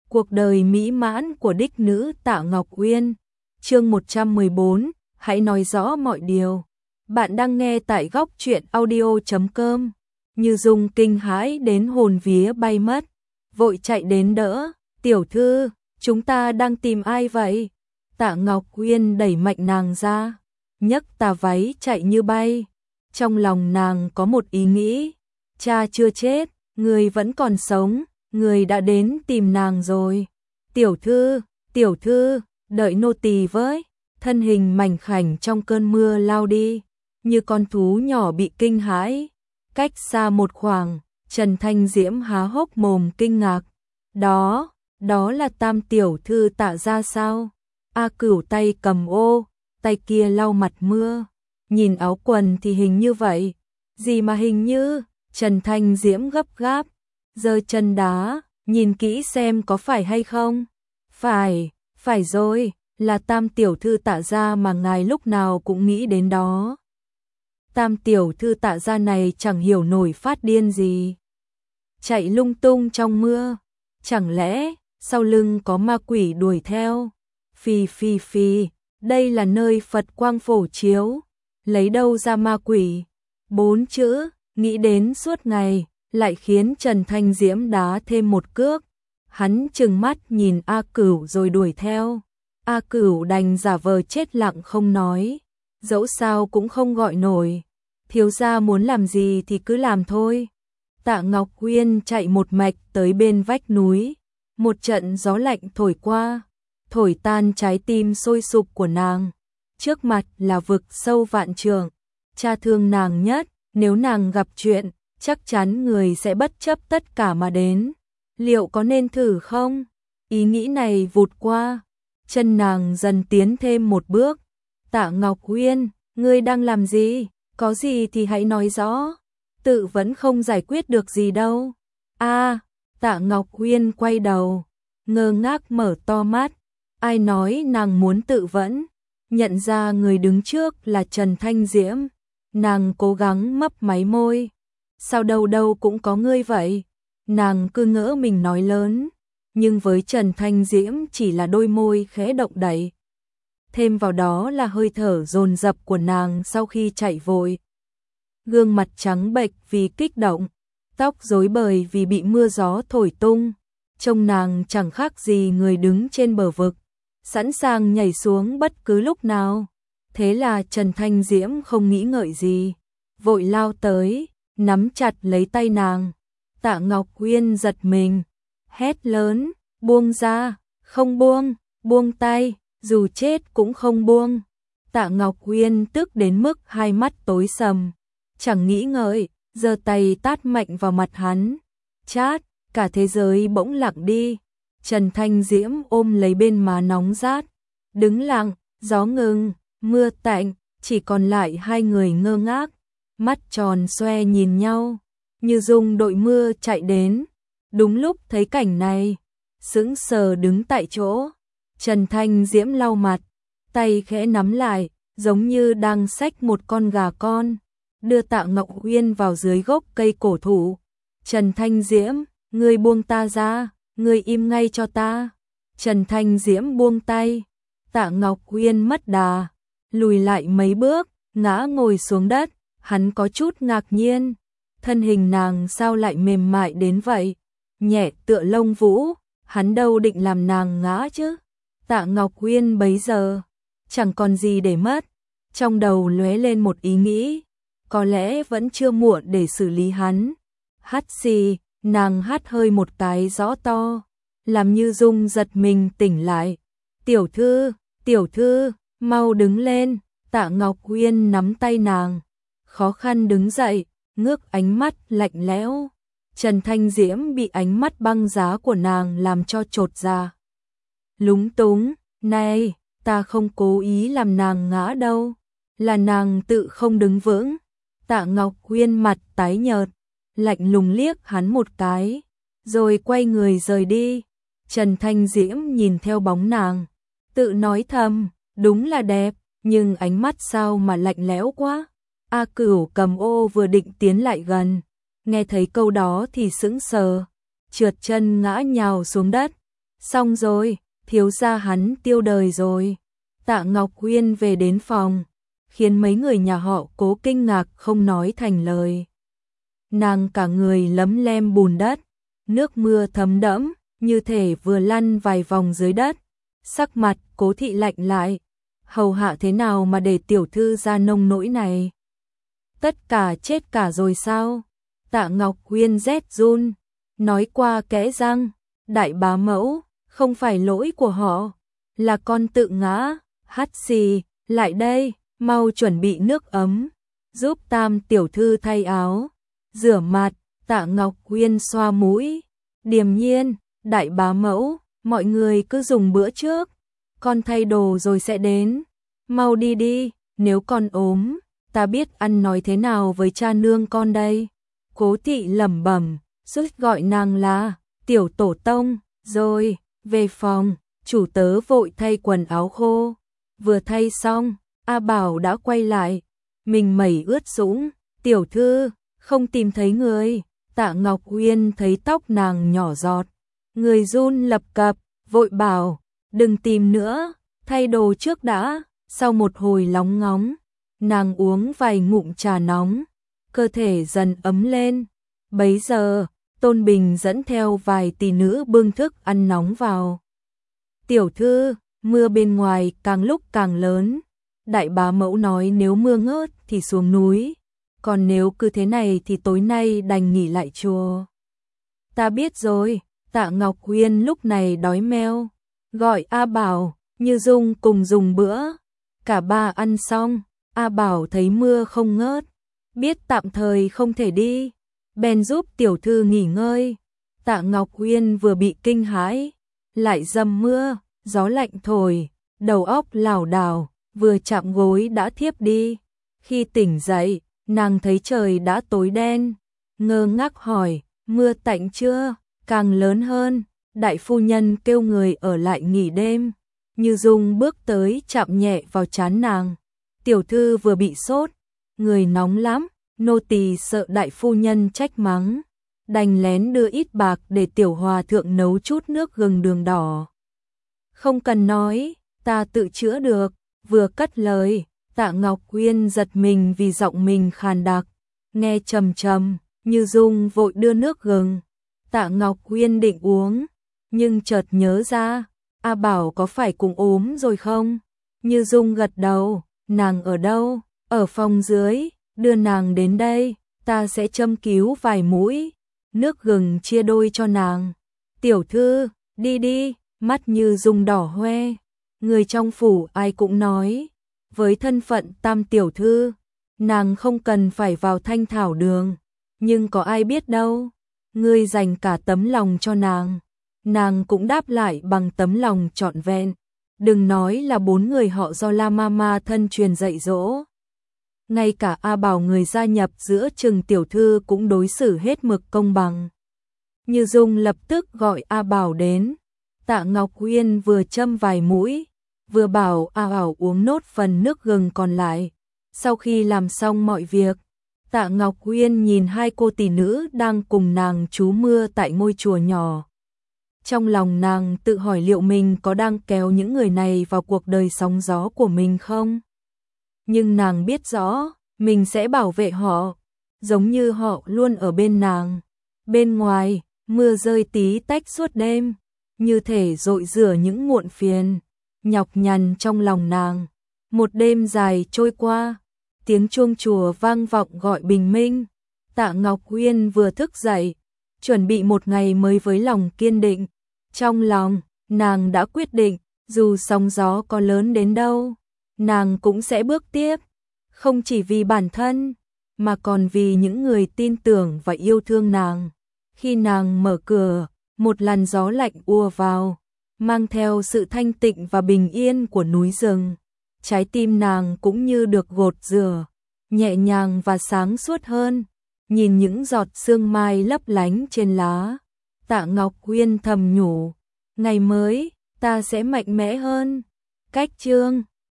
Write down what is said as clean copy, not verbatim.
Cuộc đời mỹ mãn của đích nữ Tạ Ngọc Uyên. Chương 114, hãy nói rõ mọi điều. Bạn đang nghe tại góc truyện audio.com. Như Dung kinh hãi đến hồn vía bay mất, vội chạy đến đỡ. Tiểu thư, chúng ta đang tìm ai vậy? Tạ Ngọc Uyên đẩy mạnh nàng ra, nhấc tà váy chạy như bay. Trong lòng nàng có một ý nghĩ, cha chưa chết, người vẫn còn sống, người đã đến tìm nàng rồi. Tiểu thư, đợi nô tỳ với. Thân hình mảnh khảnh trong cơn mưa lao đi, như con thú nhỏ bị kinh hãi. Cách xa một khoảng, Trần Thanh Diễm há hốc mồm kinh ngạc. Đó là Tam tiểu thư Tạ gia sao? A Cửu tay cầm ô, tay kia lau mặt mưa. Nhìn áo quần thì hình như vậy. Gì mà hình như? Trần Thanh Diễm gấp gáp, giơ chân đá, nhìn kỹ xem có phải hay không. Phải rồi, là Tam tiểu thư Tạ gia mà ngài lúc nào cũng nghĩ đến đó. Tam tiểu thư Tạ gia này chẳng hiểu nổi phát điên gì, chạy lung tung trong mưa. Chẳng lẽ sau lưng có ma quỷ đuổi theo? Phi, đây là nơi Phật quang phổ chiếu, lấy đâu ra ma quỷ? 4 chữ, nghĩ đến suốt ngày, lại khiến Trần Thanh Diễm đá thêm một cước. Hắn trừng mắt nhìn A Cửu rồi đuổi theo. A Cửu đành giả vờ chết lặng không nói, dẫu sao cũng không gọi nổi. Thiếu gia muốn làm gì thì cứ làm thôi. Tạ Ngọc Uyên chạy một mạch tới bên vách núi. Một trận gió lạnh thổi qua, thổi tan trái tim sôi sục của nàng. Trước mặt là vực sâu vạn trượng. Cha thương nàng nhất, nếu nàng gặp chuyện, chắc chắn người sẽ bất chấp tất cả mà đến. Liệu có nên thử không? Ý nghĩ này vụt qua, chân nàng dần tiến thêm một bước. Tạ Ngọc Uyên, ngươi đang làm gì? Có gì thì hãy nói rõ. Tự vẫn không giải quyết được gì đâu. Tạ Ngọc Uyên quay đầu, ngơ ngác mở to mắt. Ai nói nàng muốn tự vẫn? Nhận ra người đứng trước là Trần Thanh Diễm, nàng cố gắng mấp máy môi. Sao đâu cũng có ngươi vậy? Nàng cứ ngỡ mình nói lớn, nhưng với Trần Thanh Diễm chỉ là đôi môi khẽ động đậy. Thêm vào đó là hơi thở dồn dập của nàng sau khi chạy vội. Gương mặt trắng bệch vì kích động, tóc rối bời vì bị mưa gió thổi tung. Trông nàng chẳng khác gì người đứng trên bờ vực, sẵn sàng nhảy xuống bất cứ lúc nào. Thế là Trần Thanh Diễm không nghĩ ngợi gì, vội lao tới, nắm chặt lấy tay nàng. Tạ Ngọc Uyên giật mình, hét lớn, buông ra, không buông, buông tay, dù chết cũng không buông. Tạ Ngọc Uyên tức đến mức hai mắt tối sầm, chẳng nghĩ ngợi, giơ tay tát mạnh vào mặt hắn. Chát, cả thế giới bỗng lặng đi. Trần Thanh Diễm ôm lấy bên má nóng rát, đứng lặng, gió ngừng, mưa tạnh, chỉ còn lại hai người ngơ ngác, mắt tròn xoe nhìn nhau. Như Dung đội mưa chạy đến, đúng lúc thấy cảnh này, sững sờ đứng tại chỗ. Trần Thanh Diễm lau mặt, tay khẽ nắm lại, giống như đang xách một con gà con, đưa Tạ Ngọc Uyên vào dưới gốc cây cổ thụ. Trần Thanh Diễm, ngươi buông ta ra, ngươi im ngay cho ta. Trần Thanh Diễm buông tay, Tạ Ngọc Uyên mất đà, lùi lại mấy bước, ngã ngồi xuống đất. Hắn có chút ngạc nhiên, thân hình nàng sao lại mềm mại đến vậy, nhẹ tựa lông vũ. Hắn đâu định làm nàng ngã chứ. Tạ Ngọc Uyên bấy giờ chẳng còn gì để mất, trong đầu lóe lên một ý nghĩ, có lẽ vẫn chưa muộn để xử lý hắn. Hắt xì, nàng hắt hơi một cái rõ to, làm Như Dung giật mình tỉnh lại. Tiểu thư, mau đứng lên. Tạ Ngọc Uyên nắm tay nàng, khó khăn đứng dậy, ngước ánh mắt lạnh lẽo. Trần Thanh Diễm bị ánh mắt băng giá của nàng làm cho chột dạ, lúng túng. Này, ta không cố ý làm nàng ngã đâu, là nàng tự không đứng vững. Tạ Ngọc Uyên mặt tái nhợt, lạnh lùng liếc hắn một cái, rồi quay người rời đi. Trần Thanh Diễm nhìn theo bóng nàng, tự nói thầm, đúng là đẹp, nhưng ánh mắt sao mà lạnh lẽo quá. A Cửu cầm ô vừa định tiến lại gần, nghe thấy câu đó thì sững sờ, trượt chân ngã nhào xuống đất. Xong rồi, thiếu gia hắn tiêu đời rồi. Tạ Ngọc Uyên về đến phòng, khiến mấy người nhà họ Cố kinh ngạc không nói thành lời. Nàng cả người lấm lem bùn đất, nước mưa thấm đẫm, như thể vừa lăn vài vòng dưới đất. Sắc mặt Cố thị lạnh lại, hầu hạ thế nào mà để tiểu thư ra nông nỗi này? Tất cả chết cả rồi sao? Tạ Ngọc Uyên rét run, nói qua kẽ răng, đại bá mẫu, không phải lỗi của họ, là con tự ngã. Hắt xì, lại đây, mau chuẩn bị nước ấm, giúp Tam tiểu thư thay áo, rửa mặt. Tạ Ngọc Uyên xoa mũi, điềm nhiên, đại bá mẫu, mọi người cứ dùng bữa trước, con thay đồ rồi sẽ đến, mau đi đi, nếu con ốm, ta biết ăn nói thế nào với cha nương con đây. Cố thị lẩm bẩm, suýt gọi nàng là tiểu tổ tông. Rồi, về phòng, chủ tớ vội thay quần áo khô. Vừa thay xong, A Bảo đã quay lại, mình mẩy ướt sũng. Tiểu thư, không tìm thấy người. Tạ Ngọc Uyên thấy tóc nàng nhỏ giọt, người run lập cập, vội bảo, đừng tìm nữa, thay đồ trước đã. Sau một hồi lóng ngóng, nàng uống vài ngụm trà nóng, cơ thể dần ấm lên. Bấy giờ, Tôn Bình dẫn theo vài tỷ nữ bưng thức ăn nóng vào. Tiểu thư, mưa bên ngoài càng lúc càng lớn. Đại bá mẫu nói nếu mưa ngớt thì xuống núi, còn nếu cứ thế này thì tối nay đành nghỉ lại chùa. Ta biết rồi. Tạ Ngọc Uyên lúc này đói meo, gọi A Bảo, Như Dung cùng dùng bữa. Cả ba ăn xong, A Bảo thấy mưa không ngớt, biết tạm thời không thể đi, bèn giúp tiểu thư nghỉ ngơi. Tạ Ngọc Uyên vừa bị kinh hãi, lại dầm mưa, gió lạnh thổi, đầu óc lảo đảo, vừa chạm gối đã thiếp đi. Khi tỉnh dậy, nàng thấy trời đã tối đen, ngơ ngác hỏi, mưa tạnh chưa? Càng lớn hơn, đại phu nhân kêu người ở lại nghỉ đêm. Như Dung bước tới chạm nhẹ vào trán nàng. Tiểu thư vừa bị sốt, người nóng lắm, nô tỳ sợ đại phu nhân trách mắng, đành lén đưa ít bạc để tiểu hòa thượng nấu chút nước gừng đường đỏ. Không cần nói, ta tự chữa được. Vừa cất lời, Tạ Ngọc Uyên giật mình vì giọng mình khàn đặc, nghe trầm trầm. Như Dung vội đưa nước gừng. Tạ Ngọc Uyên định uống, nhưng chợt nhớ ra, A Bảo có phải cũng ốm rồi không? Như Dung gật đầu, nàng ở đâu? Ở phòng dưới, đưa nàng đến đây, ta sẽ châm cứu vài mũi, nước gừng chia đôi cho nàng. Tiểu thư, đi đi. Mắt Như Dung đỏ hoe, người trong phủ ai cũng nói, với thân phận tam tiểu thư, nàng không cần phải vào Thanh Thảo Đường, nhưng có ai biết đâu, ngươi dành cả tấm lòng cho nàng cũng đáp lại bằng tấm lòng trọn vẹn. Đừng nói là 4 người họ do La Mama thân truyền dạy dỗ, ngay cả A Bảo người gia nhập giữa Trừng tiểu thư cũng đối xử hết mực công bằng. Như Dung lập tức gọi A Bảo đến. Tạ Ngọc Uyên vừa châm vài mũi, vừa bảo A Bảo uống nốt phần nước gừng còn lại. Sau khi làm xong mọi việc, Tạ Ngọc Uyên nhìn hai cô tỷ nữ đang cùng nàng trú mưa tại ngôi chùa nhỏ. Trong lòng nàng tự hỏi liệu mình có đang kéo những người này vào cuộc đời sóng gió của mình không? Nhưng nàng biết rõ, mình sẽ bảo vệ họ, giống như họ luôn ở bên nàng. Bên ngoài, mưa rơi tí tách suốt đêm, như thể dội rửa những muộn phiền, nhọc nhằn trong lòng nàng. Một đêm dài trôi qua, tiếng chuông chùa vang vọng gọi bình minh. Tạ Ngọc Uyên vừa thức dậy, chuẩn bị một ngày mới với lòng kiên định. Trong lòng, nàng đã quyết định, dù sóng gió có lớn đến đâu, nàng cũng sẽ bước tiếp. Không chỉ vì bản thân, mà còn vì những người tin tưởng và yêu thương nàng. Khi nàng mở cửa, một làn gió lạnh ùa vào, mang theo sự thanh tịnh và bình yên của núi rừng. Trái tim nàng cũng như được gột rửa, nhẹ nhàng và sáng suốt hơn. Nhìn những giọt sương mai lấp lánh trên lá, Tạ Ngọc Uyên thầm nhủ, ngày mới, ta sẽ mạnh mẽ hơn. Cách chương